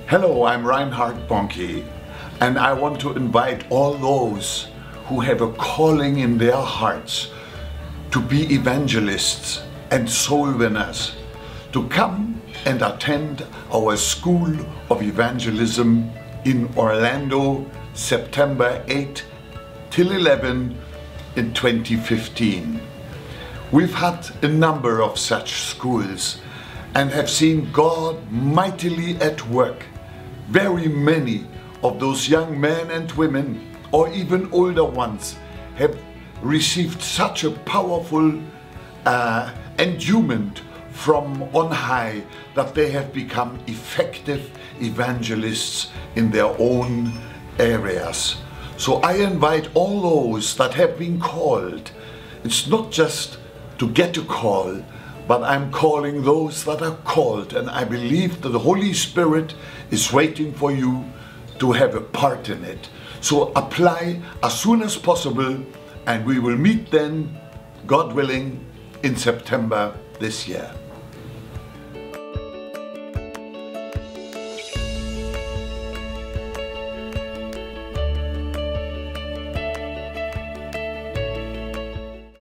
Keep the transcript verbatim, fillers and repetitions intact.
Hello, I'm Reinhard Bonnke, and I want to invite all those who have a calling in their hearts to be evangelists and soul winners to come and attend our School of Evangelism in Orlando, September eighth till eleventh in twenty fifteen. We've had a number of such schools and have seen God mightily at work. Very many of those young men and women, or even older ones, have received such a powerful uh, endowment from on high that they have become effective evangelists in their own areas. So I invite all those that have been called. It's not just to get a call, but I'm calling those that are called, and I believe that the Holy Spirit is waiting for you to have a part in it. So apply as soon as possible, and we will meet then, God willing, in September this year.